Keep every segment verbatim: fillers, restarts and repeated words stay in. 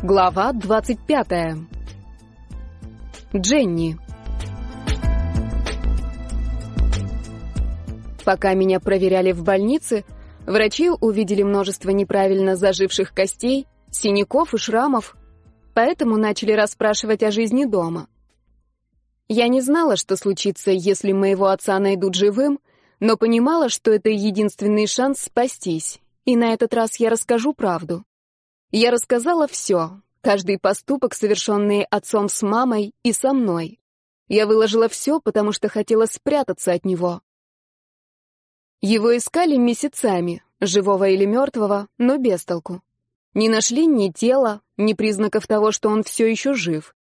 Глава двадцать пятая. Дженни. Пока меня проверяли в больнице, врачи увидели множество неправильно заживших костей, синяков и шрамов, поэтому начали расспрашивать о жизни дома. Я не знала, что случится, если моего отца найдут живым, но понимала, что это единственный шанс спастись, и на этот раз я расскажу правду. Я рассказала все, каждый поступок, совершенный отцом с мамой и со мной. Я выложила все, потому что хотела спрятаться от него. Его искали месяцами, живого или мертвого, но без толку. Не нашли ни тела, ни признаков того, что он все еще жив.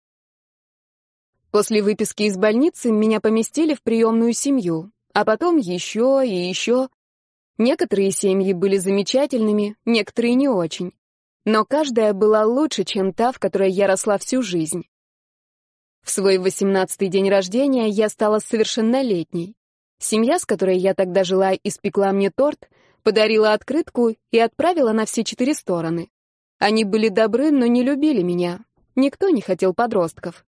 После выписки из больницы меня поместили в приемную семью, а потом еще и еще. Некоторые семьи были замечательными, некоторые не очень. Но каждая была лучше, чем та, в которой я росла всю жизнь. В свой восемнадцатый день рождения я стала совершеннолетней. Семья, с которой я тогда жила, испекла мне торт, подарила открытку и отправила на все четыре стороны. Они были добры, но не любили меня. Никто не хотел подростков.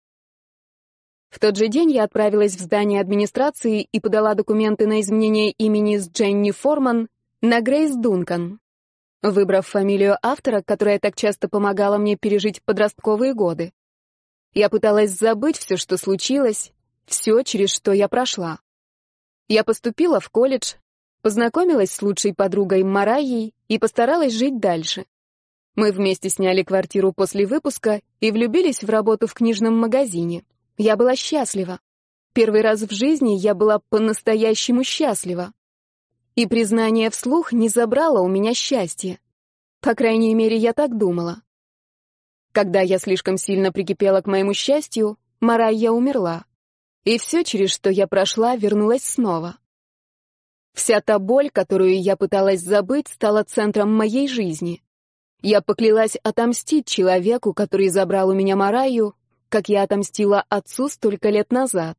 В тот же день я отправилась в здание администрации и подала документы на изменение имени с Дженни Форман на Грейс Дункан, выбрав фамилию автора, которая так часто помогала мне пережить подростковые годы. Я пыталась забыть все, что случилось, все, через что я прошла. Я поступила в колледж, познакомилась с лучшей подругой Марайей и постаралась жить дальше. Мы вместе сняли квартиру после выпуска и влюбились в работу в книжном магазине. Я была счастлива. Первый раз в жизни я была по-настоящему счастлива. И признание вслух не забрало у меня счастье. По крайней мере, я так думала. Когда я слишком сильно прикипела к моему счастью, Марайя умерла. И все, через что я прошла, вернулось снова. Вся та боль, которую я пыталась забыть, стала центром моей жизни. Я поклялась отомстить человеку, который забрал у меня Марайю, как я отомстила отцу столько лет назад.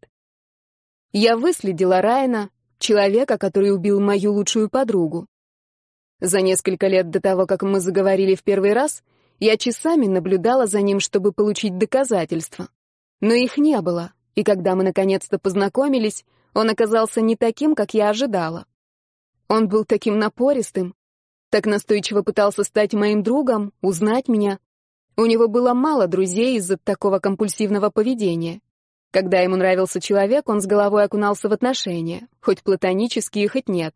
Я выследила Райана, человека, который убил мою лучшую подругу. За несколько лет до того, как мы заговорили в первый раз, я часами наблюдала за ним, чтобы получить доказательства. Но их не было, и когда мы наконец-то познакомились, он оказался не таким, как я ожидала. Он был таким напористым, так настойчиво пытался стать моим другом, узнать меня. У него было мало друзей из-за такого компульсивного поведения. Когда ему нравился человек, он с головой окунался в отношения, хоть платонические, хоть нет.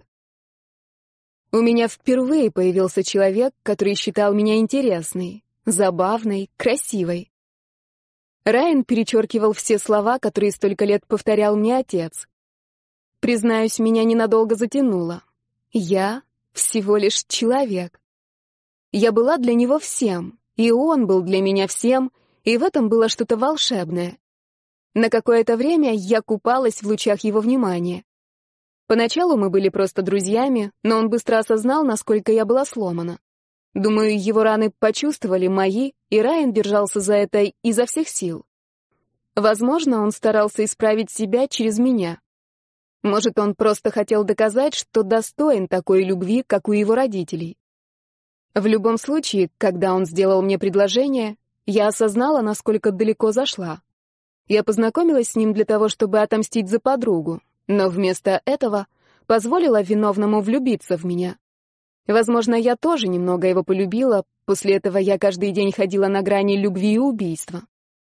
У меня впервые появился человек, который считал меня интересной, забавной, красивой. Райан перечеркивал все слова, которые столько лет повторял мне отец. Признаюсь, меня ненадолго затянуло. Я всего лишь человек. Я была для него всем. И он был для меня всем, и в этом было что-то волшебное. На какое-то время я купалась в лучах его внимания. Поначалу мы были просто друзьями, но он быстро осознал, насколько я была сломана. Думаю, его раны почувствовали мои, и Райан держался за это изо всех сил. Возможно, он старался исправить себя через меня. Может, он просто хотел доказать, что достоин такой любви, как у его родителей. В любом случае, когда он сделал мне предложение, я осознала, насколько далеко зашла. Я познакомилась с ним для того, чтобы отомстить за подругу, но вместо этого позволила виновному влюбиться в меня. Возможно, я тоже немного его полюбила, после этого я каждый день ходила на грани любви и убийства.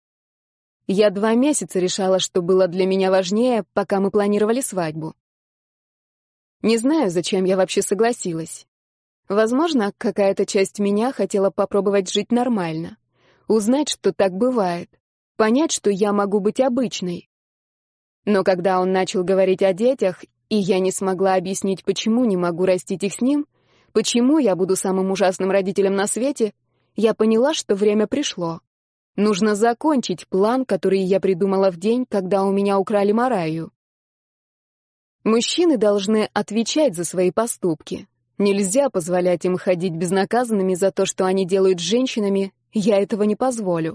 Я два месяца решала, что было для меня важнее, пока мы планировали свадьбу. Не знаю, зачем я вообще согласилась. Возможно, какая-то часть меня хотела попробовать жить нормально, узнать, что так бывает, понять, что я могу быть обычной. Но когда он начал говорить о детях, и я не смогла объяснить, почему не могу растить их с ним, почему я буду самым ужасным родителем на свете, я поняла, что время пришло. Нужно закончить план, который я придумала в день, когда у меня украли Марайю. Мужчины должны отвечать за свои поступки. Нельзя позволять им ходить безнаказанными за то, что они делают с женщинами, я этого не позволю.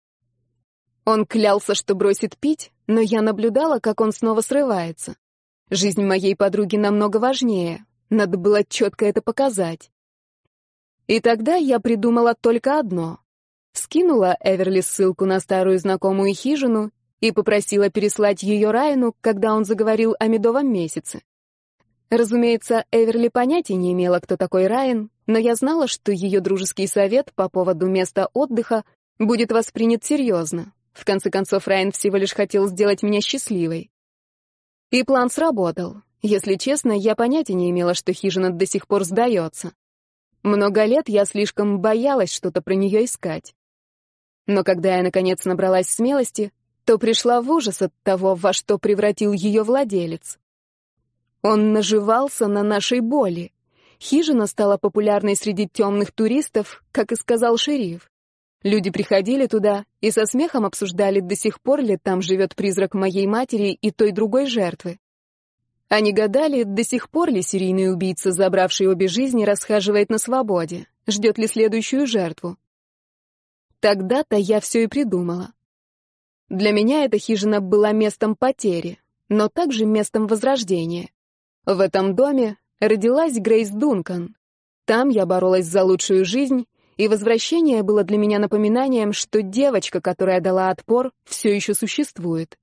Он клялся, что бросит пить, но я наблюдала, как он снова срывается. Жизнь моей подруги намного важнее, надо было четко это показать. И тогда я придумала только одно Скинула Эверли ссылку на старую знакомую хижину и попросила переслать ее Райану, когда он заговорил о медовом месяце. Разумеется, Эверли понятия не имела, кто такой Райан, но я знала, что ее дружеский совет по поводу места отдыха будет воспринят серьезно. В конце концов, Райан всего лишь хотел сделать меня счастливой. И план сработал. Если честно, я понятия не имела, что хижина до сих пор сдается. Много лет я слишком боялась что-то про нее искать. Но когда я, наконец, набралась смелости, то пришла в ужас от того, во что превратил ее владелец. Он наживался на нашей боли. Хижина стала популярной среди темных туристов, как и сказал шериф. Люди приходили туда и со смехом обсуждали, до сих пор ли там живет призрак моей матери и той другой жертвы. Они гадали, до сих пор ли серийный убийца, забравший обе жизни, расхаживает на свободе, ждет ли следующую жертву. Тогда-то я все и придумала. Для меня эта хижина была местом потери, но также местом возрождения. В этом доме родилась Грейс Дункан. Там я боролась за лучшую жизнь, и возвращение было для меня напоминанием, что девочка, которая дала отпор, все еще существует.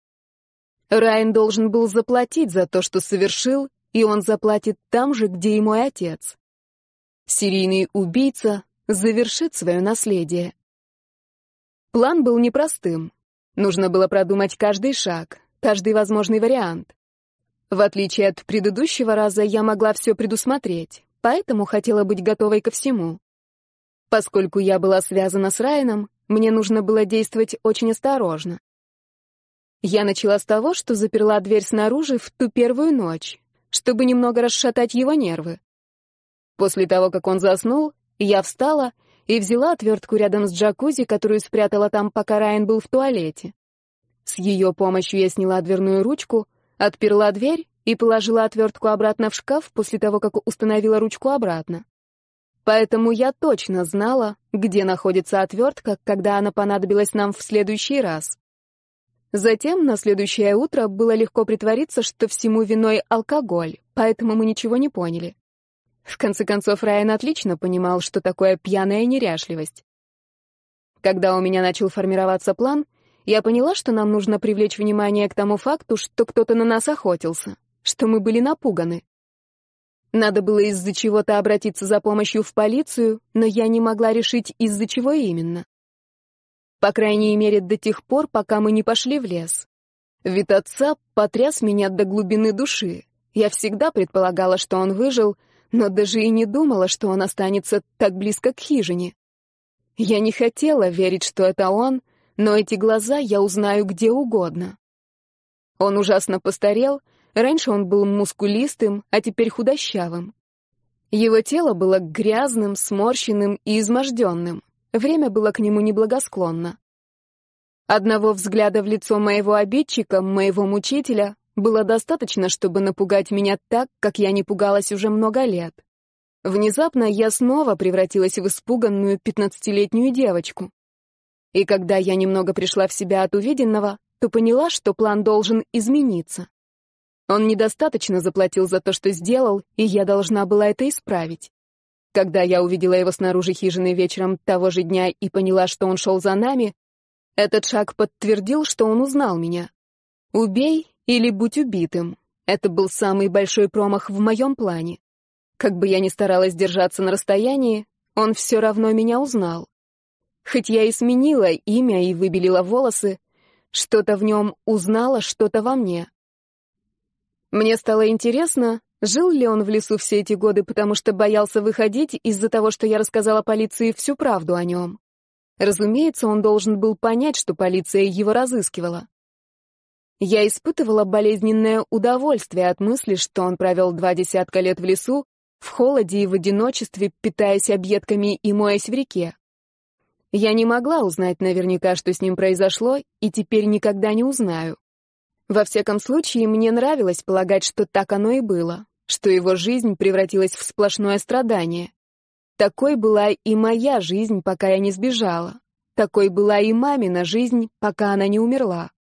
Райан должен был заплатить за то, что совершил, и он заплатит там же, где и мой отец. Серийный убийца завершит свое наследие. План был непростым. Нужно было продумать каждый шаг, каждый возможный вариант. В отличие от предыдущего раза, я могла все предусмотреть, поэтому хотела быть готовой ко всему. Поскольку я была связана с Райаном, мне нужно было действовать очень осторожно. Я начала с того, что заперла дверь снаружи в ту первую ночь, чтобы немного расшатать его нервы. После того, как он заснул, я встала и взяла отвертку рядом с джакузи, которую спрятала там, пока Райан был в туалете. С ее помощью я сняла дверную ручку, отперла дверь и положила отвертку обратно в шкаф после того, как установила ручку обратно. Поэтому я точно знала, где находится отвертка, когда она понадобилась нам в следующий раз. Затем, на следующее утро, было легко притвориться, что всему виной алкоголь, поэтому мы ничего не поняли. В конце концов, Райан отлично понимал, что такое пьяная неряшливость. Когда у меня начал формироваться план, я поняла, что нам нужно привлечь внимание к тому факту, что кто-то на нас охотился, что мы были напуганы. Надо было из-за чего-то обратиться за помощью в полицию, но я не могла решить, из-за чего именно. По крайней мере, до тех пор, пока мы не пошли в лес. Вид отца потряс меня до глубины души. Я всегда предполагала, что он выжил, но даже и не думала, что он останется так близко к хижине. Я не хотела верить, что это он, но эти глаза я узнаю где угодно. Он ужасно постарел. Раньше он был мускулистым, а теперь худощавым. Его тело было грязным, сморщенным и изможденным. Время было к нему неблагосклонно. Одного взгляда в лицо моего обидчика, моего мучителя, было достаточно, чтобы напугать меня так, как я не пугалась уже много лет. Внезапно я снова превратилась в испуганную пятнадцатилетнюю девочку. И когда я немного пришла в себя от увиденного, то поняла, что план должен измениться. Он недостаточно заплатил за то, что сделал, и я должна была это исправить. Когда я увидела его снаружи хижины вечером того же дня и поняла, что он шел за нами, этот шаг подтвердил, что он узнал меня. «Убей или будь убитым» — это был самый большой промах в моем плане. Как бы я ни старалась держаться на расстоянии, он все равно меня узнал. Хоть я и сменила имя и выбелила волосы, что-то в нем узнало, что-то во мне. Мне стало интересно, жил ли он в лесу все эти годы, потому что боялся выходить из-за того, что я рассказала полиции всю правду о нем. Разумеется, он должен был понять, что полиция его разыскивала. Я испытывала болезненное удовольствие от мысли, что он провел два десятка лет в лесу, в холоде и в одиночестве, питаясь объедками и моясь в реке. Я не могла узнать наверняка, что с ним произошло, и теперь никогда не узнаю. Во всяком случае, мне нравилось полагать, что так оно и было, что его жизнь превратилась в сплошное страдание. Такой была и моя жизнь, пока я не сбежала. Такой была и мамина жизнь, пока она не умерла.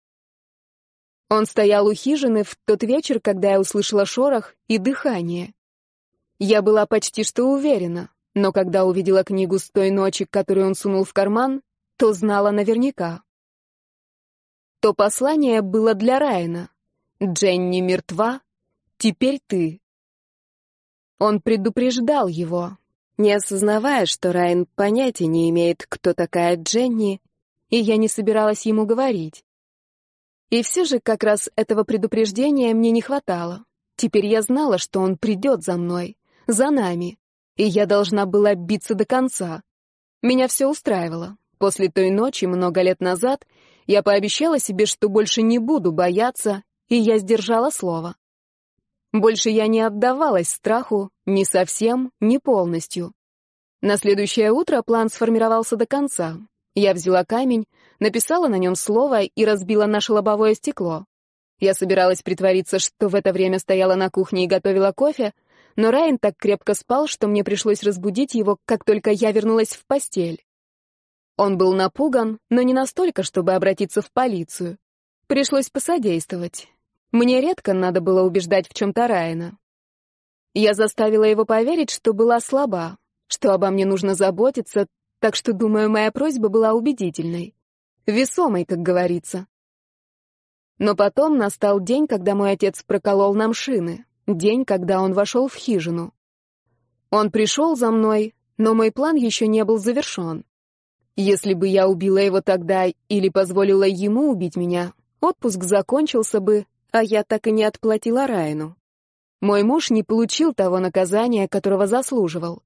Он стоял у хижины в тот вечер, когда я услышала шорох и дыхание. Я была почти что уверена. Но когда увидела книгу с той ночи, которую он сунул в карман, то знала наверняка. То послание было для Райана. «Дженни мертва, теперь ты». Он предупреждал его, не осознавая, что Райан понятия не имеет, кто такая Дженни, и я не собиралась ему говорить. И все же как раз этого предупреждения мне не хватало. Теперь я знала, что он придет за мной, за нами, и я должна была биться до конца. Меня все устраивало. После той ночи, много лет назад, я пообещала себе, что больше не буду бояться, и я сдержала слово. Больше я не отдавалась страху ни совсем, ни полностью. На следующее утро план сформировался до конца. Я взяла камень, написала на нем слово и разбила наше лобовое стекло. Я собиралась притвориться, что в это время стояла на кухне и готовила кофе, но Райан так крепко спал, что мне пришлось разбудить его, как только я вернулась в постель. Он был напуган, но не настолько, чтобы обратиться в полицию. Пришлось посодействовать. Мне редко надо было убеждать в чем-то Райана. Я заставила его поверить, что была слаба, что обо мне нужно заботиться, так что, думаю, моя просьба была убедительной. Весомой, как говорится. Но потом настал день, когда мой отец проколол нам шины. День, когда он вошел в хижину. Он пришел за мной, но мой план еще не был завершен. Если бы я убила его тогда или позволила ему убить меня, отпуск закончился бы, а я так и не отплатила Райану. Мой муж не получил того наказания, которого заслуживал.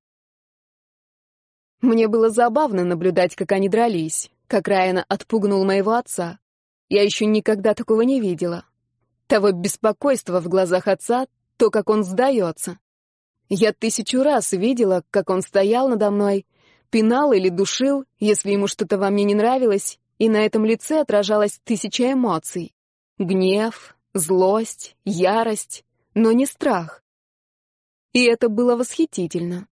Мне было забавно наблюдать, как они дрались, как Райана отпугнул моего отца. Я еще никогда такого не видела. Того беспокойства в глазах отца, то, как он сдается. Я тысячу раз видела, как он стоял надо мной, пинал или душил, если ему что-то во мне не нравилось, и на этом лице отражалась тысяча эмоций. Гнев, злость, ярость, но не страх. И это было восхитительно.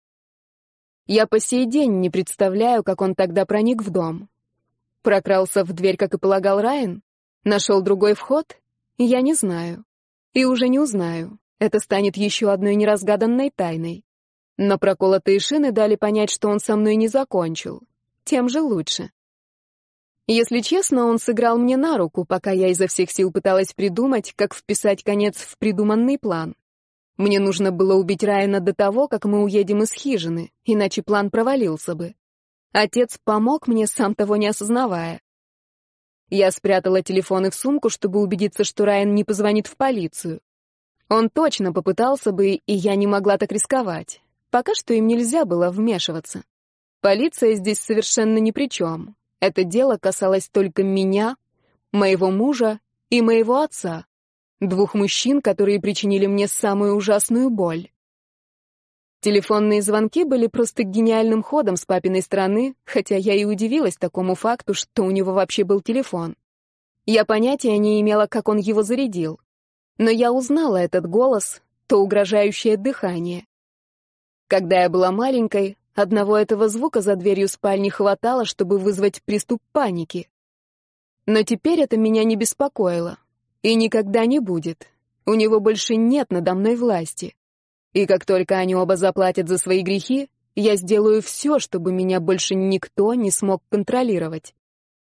Я по сей день не представляю, как он тогда проник в дом. Прокрался в дверь, как и полагал Райан? Нашел другой вход? Я не знаю. И уже не узнаю. Это станет еще одной неразгаданной тайной. Но проколотые шины дали понять, что он со мной не закончил. Тем же лучше. Если честно, он сыграл мне на руку, пока я изо всех сил пыталась придумать, как вписать конец в придуманный план. Мне нужно было убить Райана до того, как мы уедем из хижины, иначе план провалился бы. Отец помог мне, сам того не осознавая. Я спрятала телефоны в сумку, чтобы убедиться, что Райан не позвонит в полицию. Он точно попытался бы, и я не могла так рисковать. Пока что им нельзя было вмешиваться. Полиция здесь совершенно ни при чем. Это дело касалось только меня, моего мужа и моего отца. Двух мужчин, которые причинили мне самую ужасную боль. Телефонные звонки были просто гениальным ходом с папиной стороны, хотя я и удивилась такому факту, что у него вообще был телефон. Я понятия не имела, как он его зарядил. Но я узнала этот голос, то угрожающее дыхание. Когда я была маленькой, одного этого звука за дверью спальни хватало, чтобы вызвать приступ паники. Но теперь это меня не беспокоило. И никогда не будет. У него больше нет надо мной власти. И как только они оба заплатят за свои грехи, я сделаю все, чтобы меня больше никто не смог контролировать.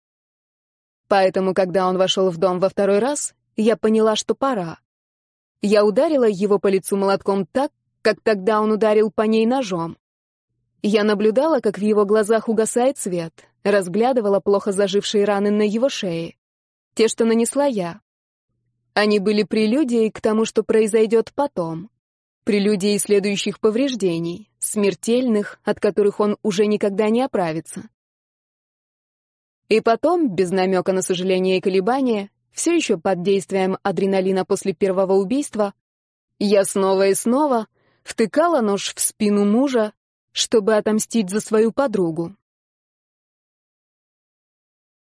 Поэтому, когда он вошел в дом во второй раз, я поняла, что пора. Я ударила его по лицу молотком так, как тогда он ударил по ней ножом. Я наблюдала, как в его глазах угасает свет, разглядывала плохо зажившие раны на его шее. Те, что нанесла я. Они были прелюдией к тому, что произойдет потом. Прелюдией следующих повреждений, смертельных, от которых он уже никогда не оправится. И потом, без намека на сожаление и колебания, все еще под действием адреналина после первого убийства, я снова и снова втыкала нож в спину мужа, чтобы отомстить за свою подругу.